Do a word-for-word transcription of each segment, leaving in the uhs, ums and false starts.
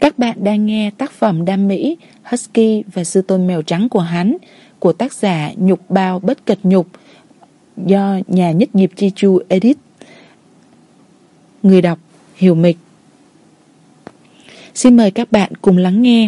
Các bạn đang nghe tác phẩm đam mỹ Husky và Sư Tôn Mèo Trắng của hắn, của tác giả Nhục Bao Bất Kịch Nhục, do nhà Nhất Diệp Chi Chu edit. Người đọc Hiểu Mịch. Xin mời các bạn cùng lắng nghe.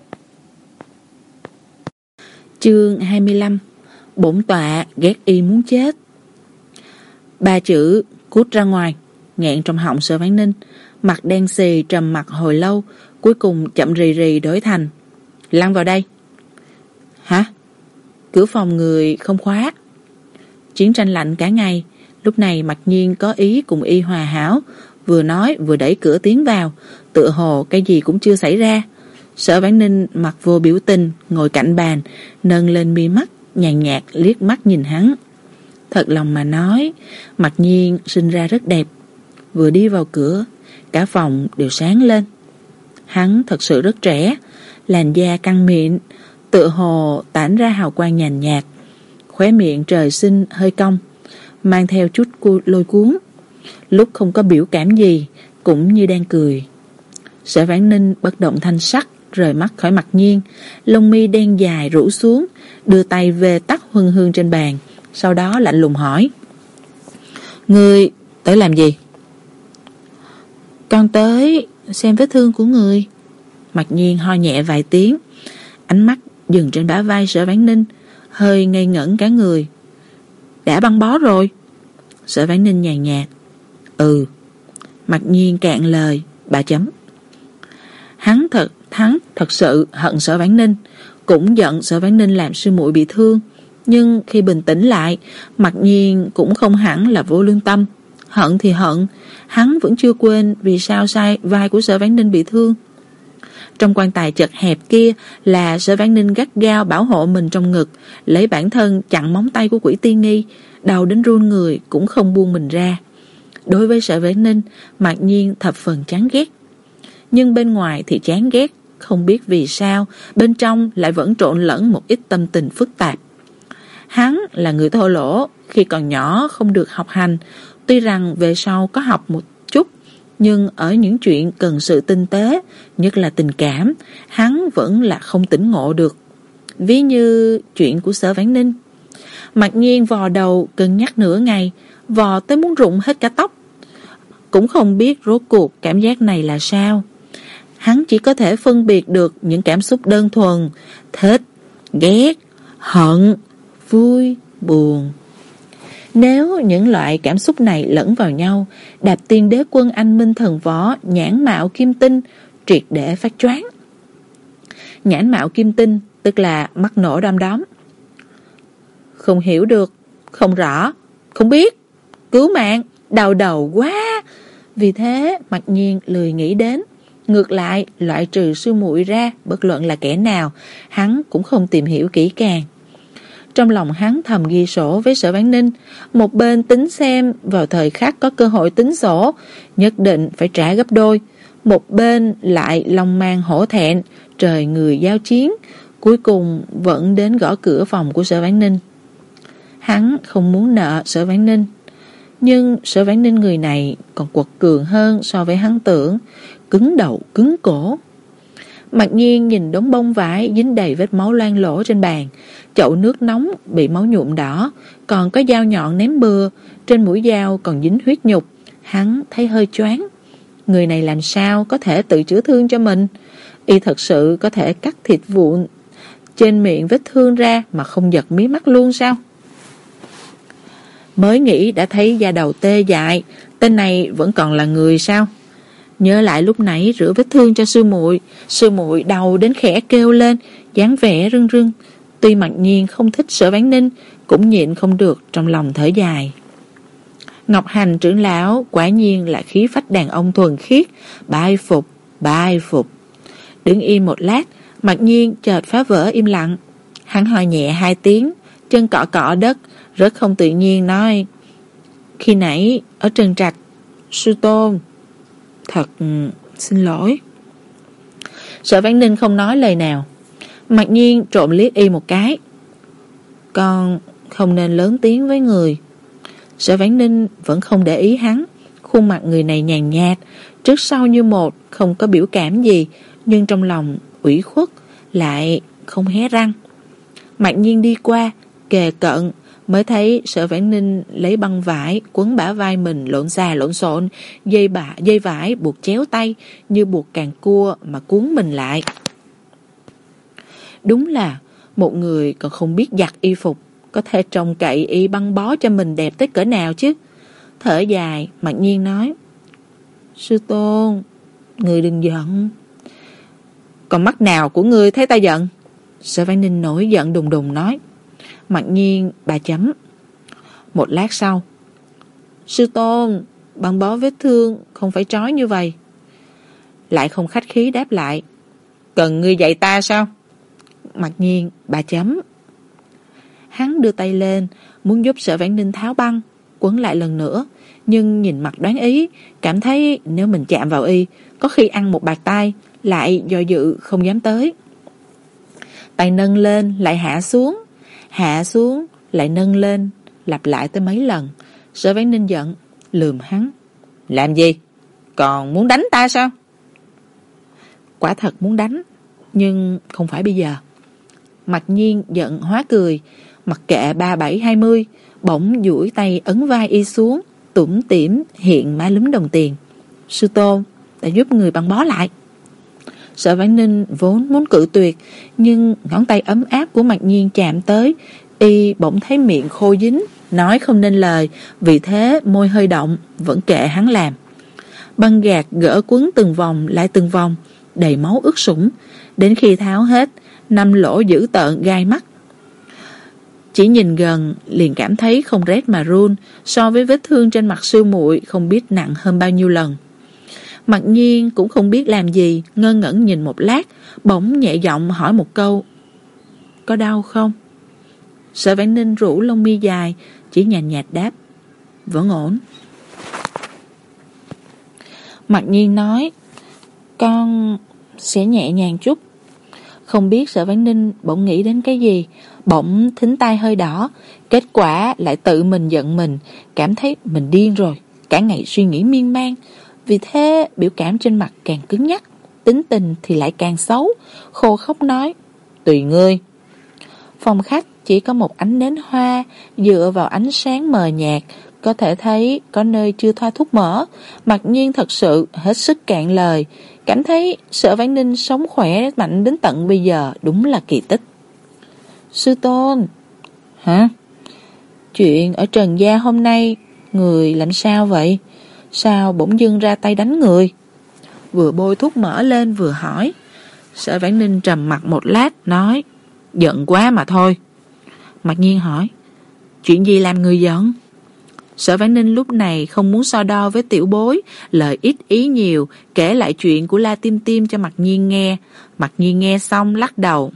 Chương hai mươi lăm. Bổn tọa ghét y muốn chết. Ba chữ cút ra ngoài nghẹn trong họng Sở Vãn Ninh. Mặt đen xì trầm mặt hồi lâu, cuối cùng chậm rì rì đổi thành: lăn vào đây. Hả? Cửa phòng người không khóa. Chiến tranh lạnh cả ngày, lúc này Mặc Nhiên có ý cùng y hòa hảo, vừa nói vừa đẩy cửa tiến vào, tựa hồ cái gì cũng chưa xảy ra. Sở Vãn Ninh mặt vô biểu tình, ngồi cạnh bàn, nâng lên mi mắt, nhàn nhạt liếc mắt nhìn hắn. Thật lòng mà nói, Mặc Nhiên sinh ra rất đẹp. Vừa đi vào cửa, cả phòng đều sáng lên. Hắn thật sự rất trẻ, làn da căng mịn, tựa hồ tản ra hào quang nhàn nhạt, khóe miệng trời sinh hơi cong, mang theo chút cu lôi cuốn. Lúc không có biểu cảm gì, cũng như đang cười. Sở Vãn Ninh bất động thanh sắc, rời mắt khỏi Mặc Nhiên, lông mi đen dài rủ xuống, đưa tay về tắt huân hương trên bàn, sau đó lạnh lùng hỏi: Ngươi tới làm gì? Con tới xem vết thương của người. Mặc Nhiên ho nhẹ vài tiếng, ánh mắt dừng trên bả vai Sở Vãn Ninh, hơi ngây ngẩn cả người. Đã băng bó rồi? Sở Vãn Ninh nhàn nhạt: Ừ. Mặc Nhiên cạn lời, bà chấm. Hắn thật hắn thật sự hận Sở Vãn Ninh, cũng giận Sở Vãn Ninh làm sư muội bị thương, nhưng khi bình tĩnh lại, Mặc Nhiên cũng không hẳn là vô lương tâm. Hận thì hận, hắn vẫn chưa quên vì sao sai vai của Sở Vãn Ninh bị thương. Trong quan tài chật hẹp kia là Sở Vãn Ninh gắt gao bảo hộ mình trong ngực, lấy bản thân chặn móng tay của Quỷ Tiên Nghi, đau đến run người cũng không buông mình ra. Đối với Sở Vãn Ninh, Mặc Nhiên thập phần chán ghét. Nhưng bên ngoài thì chán ghét, không biết vì sao, bên trong lại vẫn trộn lẫn một ít tâm tình phức tạp. Hắn là người thô lỗ, khi còn nhỏ không được học hành, tuy rằng về sau có học một chút, nhưng ở những chuyện cần sự tinh tế, nhất là tình cảm, hắn vẫn là không tỉnh ngộ được. Ví như chuyện của Sở Vãn Ninh. Mặc Nhiên vò đầu cân nhắc nửa ngày, vò tới muốn rụng hết cả tóc. Cũng không biết rốt cuộc cảm giác này là sao. Hắn chỉ có thể phân biệt được những cảm xúc đơn thuần: thích, ghét, hận, vui, buồn. Nếu những loại cảm xúc này lẫn vào nhau, Đạp Tiên Đế Quân anh minh thần võ, nhãn mạo kim tinh, triệt để phát choáng. Nhãn mạo kim tinh tức là mắt nổ đom đóm. Không hiểu được, không rõ, không biết, cứu mạng, đau đầu quá. Vì thế Mặc Nhiên lười nghĩ đến. Ngược lại, loại trừ sư muội ra, bất luận là kẻ nào, hắn cũng không tìm hiểu kỹ càng. Trong lòng hắn thầm ghi sổ với Sở Vãn Ninh, một bên tính xem vào thời khắc có cơ hội tính sổ, nhất định phải trả gấp đôi, một bên lại long mang hổ thẹn, trời người giao chiến, cuối cùng vẫn đến gõ cửa phòng của Sở Vãn Ninh. Hắn không muốn nợ Sở Vãn Ninh, nhưng Sở Vãn Ninh người này còn quật cường hơn so với hắn tưởng, cứng đầu cứng cổ. Mặc Nhiên nhìn đống bông vải dính đầy vết máu loang lỗ trên bàn, chậu nước nóng bị máu nhuộm đỏ, còn có dao nhọn ném bừa, trên mũi dao còn dính huyết nhục. Hắn thấy hơi choáng. Người này làm sao có thể tự chữa thương cho mình? Y thật sự có thể cắt thịt vụn trên miệng vết thương ra mà không giật mí mắt luôn sao? Mới nghĩ đã thấy da đầu tê dại, tên này vẫn còn là người sao? Nhớ lại lúc nãy rửa vết thương cho sư muội, sư muội đau đến khẽ kêu lên, dáng vẻ rưng rưng. Tuy Mặc Nhiên không thích Sở Vãn Ninh, cũng nhịn không được trong lòng thở dài. Ngọc Hành trưởng lão quả nhiên là khí phách đàn ông thuần khiết, bái phục, bái phục. Đứng im một lát, Mặc Nhiên chợt phá vỡ im lặng. Hắn ho nhẹ hai tiếng, chân cọ cọ đất, rất không tự nhiên nói: Khi nãy ở Trần Trạch, sư tôn, thật xin lỗi. Sở Vãn Ninh không nói lời nào. Mặc Nhiên trộm liếc y một cái. Con không nên lớn tiếng với người. Sở Vãn Ninh vẫn không để ý hắn. Khuôn mặt người này nhàn nhạt, trước sau như một, không có biểu cảm gì, nhưng trong lòng ủy khuất lại không hé răng. Mạc Nhiên đi qua, kề cận, mới thấy Sở Vãn Ninh lấy băng vải quấn bả vai mình lộn xà lộn xộn, dây bả dây vải buộc chéo tay như buộc càng cua mà cuốn mình lại. Đúng là một người còn không biết giặt y phục, có thể trông cậy y băng bó cho mình đẹp tới cỡ nào chứ. Thở dài, Mạc Nhiên nói: Sư tôn, người đừng giận. Còn mắt nào của ngươi thấy ta giận? Sở Vãn Ninh nổi giận đùng đùng nói. Mạc Nhiên bà chấm. Một lát sau: Sư tôn, băng bó vết thương không phải trói như vậy. Lại không khách khí đáp lại: Cần ngươi dạy ta sao? Mạc Nhiên bà chấm. Hắn đưa tay lên muốn giúp Sở Vãn Ninh tháo băng, quấn lại lần nữa, nhưng nhìn mặt đoán ý, cảm thấy nếu mình chạm vào y có khi ăn một bạt tai, lại do dự không dám tới. Tay nâng lên lại hạ xuống, hạ xuống lại nâng lên, lặp lại tới mấy lần. Sở Vãn Ninh giận, lườm hắn: Làm gì? Còn muốn đánh ta sao? Quả thật muốn đánh, nhưng không phải bây giờ. Mạc Nhiên giận hóa cười, mặc kệ ba bảy hai mươi, bỗng duỗi tay ấn vai y xuống, tủm tỉm hiện má lúm đồng tiền. Sư tôn, đã giúp người băng bó lại. Sở Vãn Ninh vốn muốn cự tuyệt, nhưng ngón tay ấm áp của Mạc Nhiên chạm tới, y bỗng thấy miệng khô dính, nói không nên lời, vì thế môi hơi động, vẫn kệ hắn làm. Băng gạc gỡ quấn từng vòng lại từng vòng, đầy máu ướt sũng, đến khi tháo hết, năm lỗ dữ tợn gai mắt. Chỉ nhìn gần liền cảm thấy không rét mà run, so với vết thương trên mặt sư muội không biết nặng hơn bao nhiêu lần. Mạc Nhiên cũng không biết làm gì, ngơ ngẩn nhìn một lát, bỗng nhẹ giọng hỏi một câu: Có đau không? Sở Vãn Ninh rủ lông mi dài, chỉ nhàn nhạt đáp: Vẫn ổn. Mạc Nhiên nói: Con sẽ nhẹ nhàng chút. Không biết Sở Vãn Ninh bỗng nghĩ đến cái gì, bỗng thính tai hơi đỏ, kết quả lại tự mình giận mình, cảm thấy mình điên rồi, cả ngày suy nghĩ miên man. Vì thế biểu cảm trên mặt càng cứng nhắc, tính tình thì lại càng xấu, khô khóc nói: Tùy ngươi. Phòng khách chỉ có một ánh nến hoa, dựa vào ánh sáng mờ nhạt, có thể thấy có nơi chưa thoa thuốc mỡ. Mạc Nhiên thật sự hết sức cạn lời, cảm thấy Sở Vãn Ninh sống khỏe mạnh đến tận bây giờ đúng là kỳ tích. Sư tôn. Hả? Chuyện ở Trần gia hôm nay người làm sao vậy? Sao bỗng dưng ra tay đánh người? Vừa bôi thuốc mỡ lên vừa hỏi. Sở Vãn Ninh trầm mặt một lát nói: Giận quá mà thôi. Mạc Nhiên hỏi: Chuyện gì làm người giận? Sở Vãn Ninh lúc này không muốn so đo với tiểu bối, lời ít ý nhiều, kể lại chuyện của La Tim Tim cho Mạc Nhiên nghe. Mạc Nhiên nghe xong lắc đầu: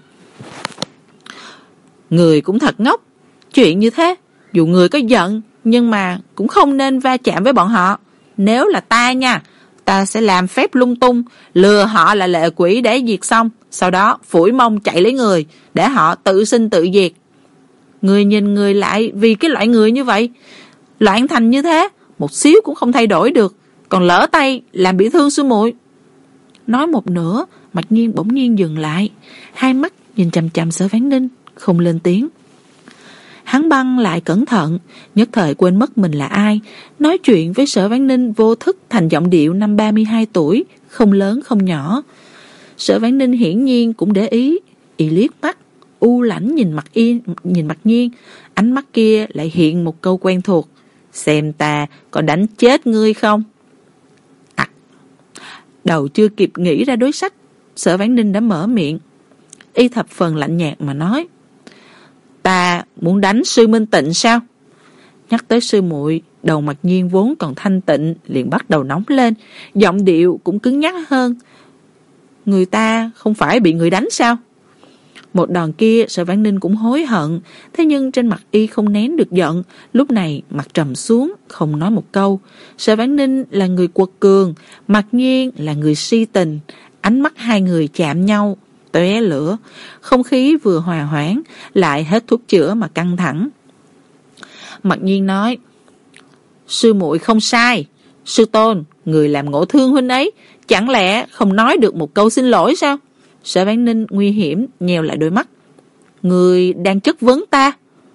Người cũng thật ngốc. Chuyện như thế, dù người có giận, nhưng mà cũng không nên va chạm với bọn họ. Nếu là ta nha, ta sẽ làm phép lung tung, lừa họ là lệ quỷ để diệt xong, sau đó phủi mông chạy lấy người, để họ tự sinh tự diệt. Người nhìn người lại vì cái loại người như vậy, loạn thành như thế, một xíu cũng không thay đổi được, còn lỡ tay làm bị thương sư muội. Nói một nửa, Mạc Nhiên bỗng nhiên dừng lại, hai mắt nhìn chằm chằm Sở Vãn Ninh, không lên tiếng. Hắn băng lại cẩn thận, nhất thời quên mất mình là ai, nói chuyện với Sở Vãn Ninh vô thức thành giọng điệu năm ba mươi hai tuổi, không lớn không nhỏ. Sở Vãn Ninh hiển nhiên cũng để ý, y liếc mắt, u lãnh nhìn mặt yên, nhìn Mạc Nhiên, ánh mắt kia lại hiện một câu quen thuộc: Xem ta có đánh chết ngươi không? À, đầu chưa kịp nghĩ ra đối sách, Sở Vãn Ninh đã mở miệng. Y thập phần lạnh nhạt mà nói: Ta muốn đánh sư Minh Tịnh sao? Nhắc tới sư muội, đầu Mạc Nhiên vốn còn thanh tịnh liền bắt đầu nóng lên, giọng điệu cũng cứng nhắc hơn. Người ta không phải bị người đánh sao? Một đòn kia Sở Vãn Ninh cũng hối hận, thế nhưng trên mặt y không nén được giận, lúc này mặt trầm xuống, không nói một câu. Sở Vãn Ninh là người quật cường, Mạc Nhiên là người si tình, ánh mắt hai người chạm nhau, tóe lửa, không khí vừa hòa hoãn, lại hết thuốc chữa mà căng thẳng. Mạc Nhiên nói: Sư muội không sai, Sư tôn, người làm ngộ thương huynh ấy, chẳng lẽ không nói được một câu xin lỗi sao? Sở Vãn Ninh nguy hiểm nheo lại đôi mắt. Người đang chất vấn ta?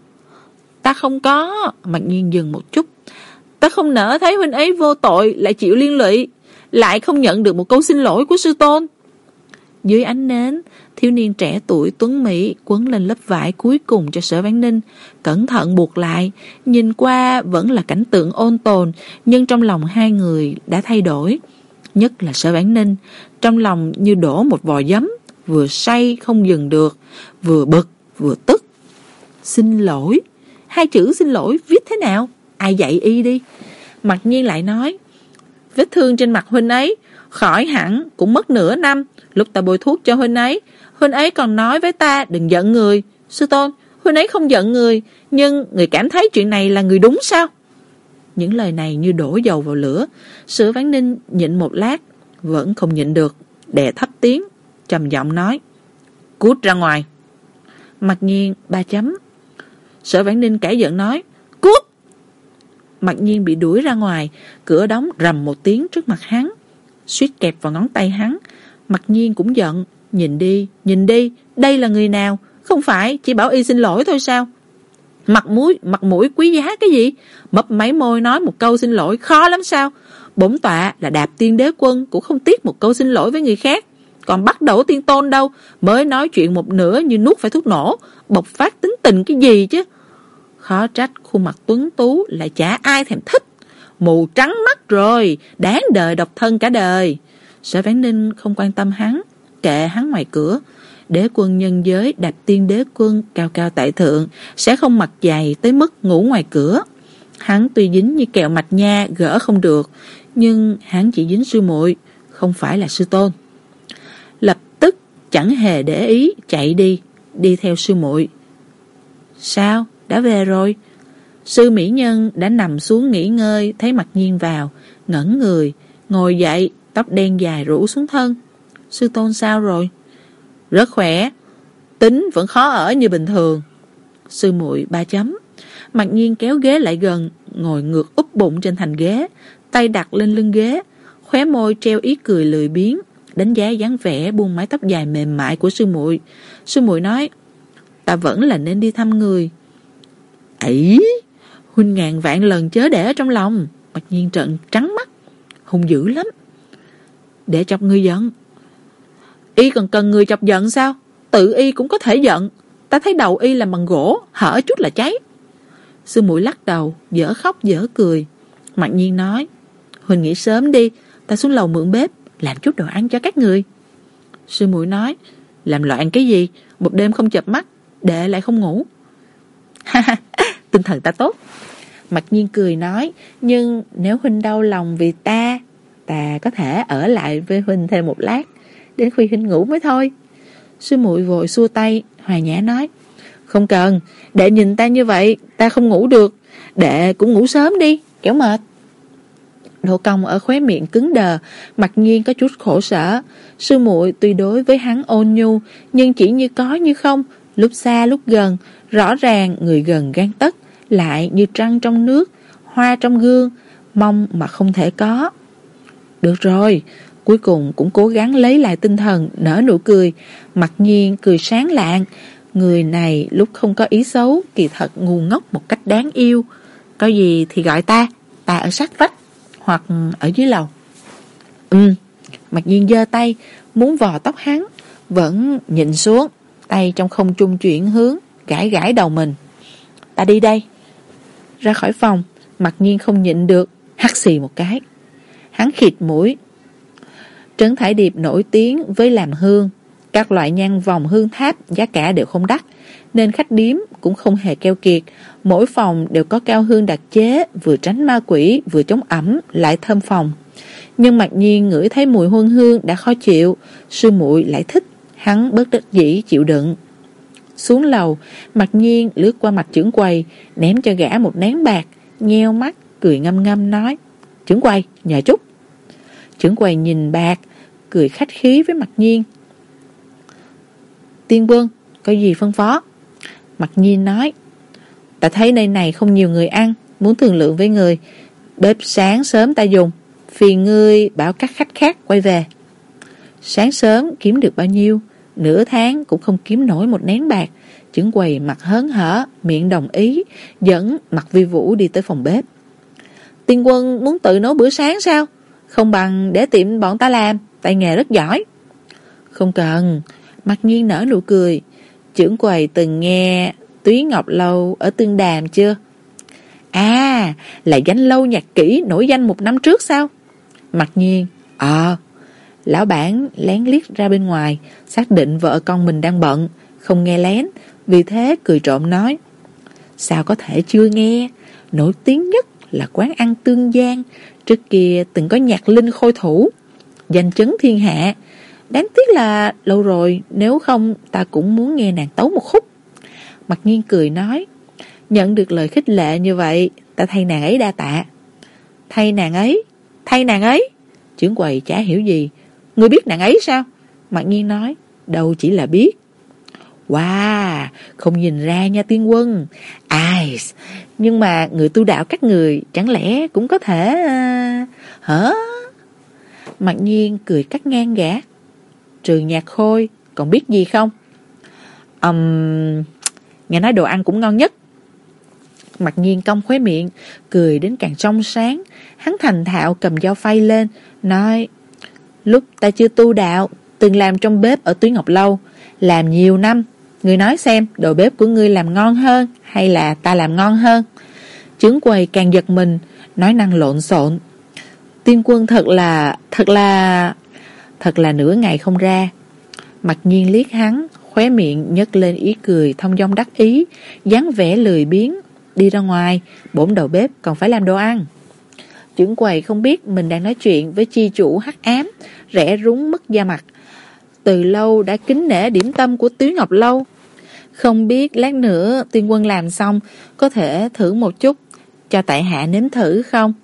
Ta không có. Mạc Nhiên dừng một chút. Ta không nỡ thấy huynh ấy vô tội lại chịu liên lụy, lại không nhận được một câu xin lỗi của sư tôn. Dưới ánh nến, thiếu niên trẻ tuổi tuấn mỹ quấn lên lớp vải cuối cùng cho Sở Vãn Ninh, cẩn thận buộc lại. Nhìn qua vẫn là cảnh tượng ôn tồn, nhưng trong lòng hai người đã thay đổi. Nhất là Sở Vãn Ninh, trong lòng như đổ một vò giấm, vừa say không dừng được, vừa bực vừa tức. Xin lỗi? Hai chữ xin lỗi viết thế nào? Ai dạy y đi? Mặc nhiên lại nói, vết thương trên mặt huynh ấy khỏi hẳn cũng mất nửa năm. Lúc ta bôi thuốc cho huynh ấy, huynh ấy còn nói với ta đừng giận người. Sư tôn, huynh ấy không giận người, nhưng người cảm thấy chuyện này là người đúng sao? Những lời này như đổ dầu vào lửa. Sở Vãn Ninh nhịn một lát, vẫn không nhịn được, đè thấp tiếng, trầm giọng nói, cút ra ngoài. Mặc nhiên ba chấm. Sở Vãn Ninh cãi giận nói, cút. Mặc nhiên bị đuổi ra ngoài, cửa đóng rầm một tiếng trước mặt hắn, suýt kẹp vào ngón tay hắn. Mặc nhiên cũng giận, nhìn đi, nhìn đi, đây là người nào? Không phải chỉ bảo y xin lỗi thôi sao? Mặt mũi, mặt mũi quý giá cái gì? Mấp máy môi nói một câu xin lỗi khó lắm sao? Bổn tọa là Đạp Tiên Đế Quân cũng không tiếc một câu xin lỗi với người khác. Còn Bắc Đẩu Tiên Tôn đâu, mới nói chuyện một nửa như nuốt phải thuốc nổ, bộc phát tính tình cái gì chứ? Khó trách khuôn mặt tuấn tú lại chả ai thèm thích. Mù trắng mắt rồi, đáng đời độc thân cả đời. Sở Vãn Ninh không quan tâm hắn, kệ hắn ngoài cửa. Đế quân nhân giới Đạp Tiên Đế Quân cao cao tại thượng, sẽ không mặc giày tới mức ngủ ngoài cửa. Hắn tuy dính như kẹo mạch nha gỡ không được, nhưng hắn chỉ dính sư muội, không phải là sư tôn. Lập tức chẳng hề để ý chạy đi, đi theo sư muội. Sao? Đã về rồi? Sư mỹ nhân đã nằm xuống nghỉ ngơi, thấy Mặc Nhiên vào, ngẩn người, ngồi dậy, tóc đen dài rủ xuống thân. Sư tôn sao rồi? Rất khỏe, tính vẫn khó ở như bình thường. Sư muội ba chấm. Mặc Nhiên kéo ghế lại gần, ngồi ngược úp bụng trên thành ghế, tay đặt lên lưng ghế, khóe môi treo ý cười lười biếng, đánh giá dáng vẻ buông mái tóc dài mềm mại của sư muội. Sư muội nói, ta vẫn là nên đi thăm người. Ấy, huynh ngàn vạn lần chớ để ở trong lòng. Mặc Nhiên trợn trắng mắt, hung dữ lắm. Để chọc người giận? Y còn cần người chọc giận sao? Tự y cũng có thể giận. Ta thấy đầu y làm bằng gỗ, hở chút là cháy. Sư muội lắc đầu, dở khóc dở cười. Mặc Nhiên nói, huynh nghỉ sớm đi, ta xuống lầu mượn bếp, làm chút đồ ăn cho các người. Sư muội nói, làm loạn cái gì? Một đêm không chợp mắt, đệ lại không ngủ. Ha ha, tinh thần ta tốt. Mặc Nhiên cười nói, nhưng nếu huynh đau lòng vì ta, ta có thể ở lại với huynh thêm một lát, đến khi huynh ngủ mới thôi. Sư muội vội xua tay, hòa nhã nói, không cần, đệ nhìn ta như vậy, ta không ngủ được, đệ cũng ngủ sớm đi, kẻo mệt. Độ cong ở khóe miệng cứng đờ, Mặc Nhiên có chút khổ sở. Sư muội tuy đối với hắn ôn nhu, nhưng chỉ như có như không, lúc xa lúc gần, rõ ràng người gần gan tấc, lại như trăng trong nước, hoa trong gương, mong mà không thể có. Được rồi, cuối cùng cũng cố gắng lấy lại tinh thần, nở nụ cười. Mặc Nhiên cười sáng lạng, người này lúc không có ý xấu, kỳ thật ngu ngốc một cách đáng yêu. Có gì thì gọi ta, ta ở sát vách, hoặc ở dưới lầu. Ừ, Mặc Nhiên giơ tay, muốn vò tóc hắn, vẫn nhìn xuống, tay trong không trung chuyển hướng, gãi gãi đầu mình. Ta đi đây. Ra khỏi phòng, Mặc Nhiên không nhịn được, hắt xì một cái. Hắn khịt mũi. Trấn Thải Điệp nổi tiếng với làm hương, các loại nhang vòng hương tháp giá cả đều không đắt, nên khách điếm cũng không hề keo kiệt. Mỗi phòng đều có cao hương đặc chế, vừa tránh ma quỷ, vừa chống ẩm, lại thơm phòng. Nhưng Mặc Nhiên ngửi thấy mùi huân hương đã khó chịu, sư muội lại thích, hắn bất đắc dĩ chịu đựng. Xuống lầu, Mặc Nhiên lướt qua mặt trưởng quầy, ném cho gã một nén bạc, nheo mắt, cười ngâm ngâm nói, trưởng quầy, nhờ chút. Trưởng quầy nhìn bạc, cười khách khí với Mặc Nhiên. Tiên Quân, có gì phân phó? Mặc Nhiên nói, ta thấy nơi này không nhiều người ăn, muốn thương lượng với người. Bếp sáng sớm ta dùng, Phiền ngươi bảo các khách khác quay về. Sáng sớm kiếm được bao nhiêu, nửa tháng cũng không kiếm nổi một nén bạc. Trưởng quầy mặt hớn hở, miệng đồng ý, dẫn Mặt Vi Vũ đi tới phòng bếp. Tiên Quân muốn tự nấu bữa sáng sao? Không bằng để tiệm bọn ta làm, tay nghề rất giỏi. Không cần. Mặc Nhiên nở nụ cười. Trưởng quầy từng nghe Túy Ngọc Lâu ở Tương Đàm chưa? À, là Danh Lâu Nhạc Kỹ nổi danh một năm trước sao? Mặc Nhiên, Ờ. Lão bản lén liếc ra bên ngoài, xác định vợ con mình đang bận, không nghe lén, vì thế cười trộm nói: Sao có thể chưa nghe? Nổi tiếng nhất là quán ăn Tương Giang, trước kia từng có nhạc linh khôi thủ, danh chấn thiên hạ. Đáng tiếc là lâu rồi, nếu không ta cũng muốn nghe nàng tấu một khúc. Mặc Nhiên cười nói: Nhận được lời khích lệ như vậy, ta thay nàng ấy đa tạ. Thay nàng ấy? Thay nàng ấy? Trưởng quầy chả hiểu gì. Ngươi biết nàng ấy sao? Mặc Nhiên nói: Đâu chỉ là biết. Wow, không nhìn ra nha Tiên Quân. Ai, nhưng mà người tu đạo các người chẳng lẽ cũng có thể... Uh... Hả? Mặc Nhiên cười cắt ngang gã. Trừ Nhạc Khôi, còn biết gì không? Um, nghe nói đồ ăn cũng ngon nhất. Mặc Nhiên cong khóe miệng, cười đến càng trong sáng. Hắn thành thạo cầm dao phay lên, nói: Lúc ta chưa tu đạo, từng làm trong bếp ở Túy Ngọc Lâu, làm nhiều năm. Ngươi nói xem, đồ bếp của ngươi làm ngon hơn hay là ta làm ngon hơn? Trưởng quầy càng giật mình, nói năng lộn xộn. Tiên Quân thật là, thật là, thật là nửa ngày không ra. Mặc Nhiên liếc hắn, khóe miệng nhấc lên ý cười thông dong đắc ý, dáng vẻ lười biếng, đi ra ngoài, bổn đầu bếp còn phải làm đồ ăn. Trưởng quầy không biết mình đang nói chuyện với chi chủ hắc ám, rẽ rúng mất da mặt. Từ lâu đã kính nể điểm tâm của Túy Ngọc Lâu. Không biết lát nữa Tiên Quân làm xong có thể thử một chút, cho tại hạ nếm thử không?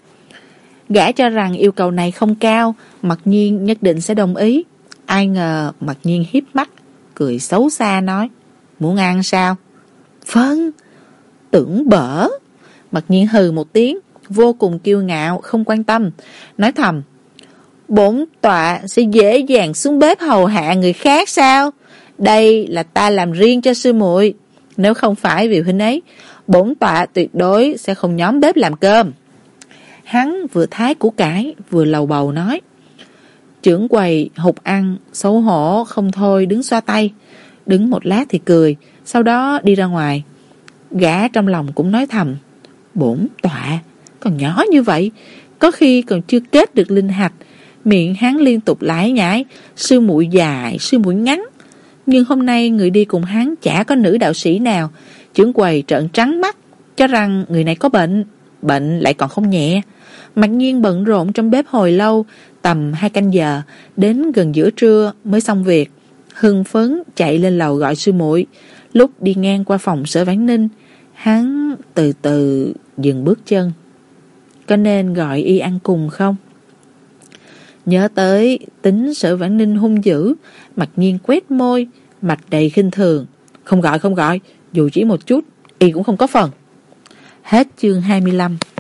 Gã cho rằng yêu cầu này không cao, Mặc Nhiên nhất định sẽ đồng ý. Ai ngờ Mặc Nhiên hiếp mắt, cười xấu xa nói: Muốn ăn sao? Vâng. Tưởng bở. Mặc Nhiên hừ một tiếng, vô cùng kiêu ngạo, không quan tâm, nói thầm: Bổn tọa sẽ dễ dàng xuống bếp hầu hạ người khác sao? Đây là ta làm riêng cho sư muội. Nếu không phải vì huynh ấy, bổn tọa tuyệt đối sẽ không nhóm bếp làm cơm. Hắn vừa thái củ cải vừa lầu bầu nói. Trưởng quầy hụt ăn, xấu hổ không thôi đứng xoa tay. Đứng một lát thì cười, sau đó đi ra ngoài. Gã trong lòng cũng nói thầm: Bổn tọa còn nhỏ như vậy, có khi còn chưa kết được linh hạch. Miệng hắn liên tục lải nhải, sư muội dài, sư muội ngắn. Nhưng hôm nay người đi cùng hắn chả có nữ đạo sĩ nào. Trưởng quầy trợn trắng mắt, cho rằng người này có bệnh, bệnh lại còn không nhẹ. Mặc Nhiên bận rộn trong bếp hồi lâu, tầm hai canh giờ, đến gần giữa trưa mới xong việc. Hưng phấn chạy lên lầu gọi sư muội. Lúc đi ngang qua phòng Sở Vãn Ninh, hắn từ từ dừng bước chân. Có nên gọi y ăn cùng không? Nhớ tới tính Sở Vãn Ninh hung dữ, Mặc Nhiên quét môi, mặt đầy khinh thường. Không gọi không gọi, dù chỉ một chút y cũng không có phần. Hết chương hai mươi lăm.